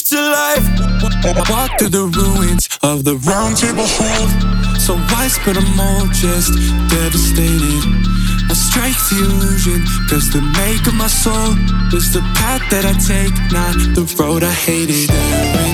to life. Walk through the ruins of the round table hold. So why spit a mold, just devastated. I strike fusion, cause the make of my soul is the path that I take, not the road I hated.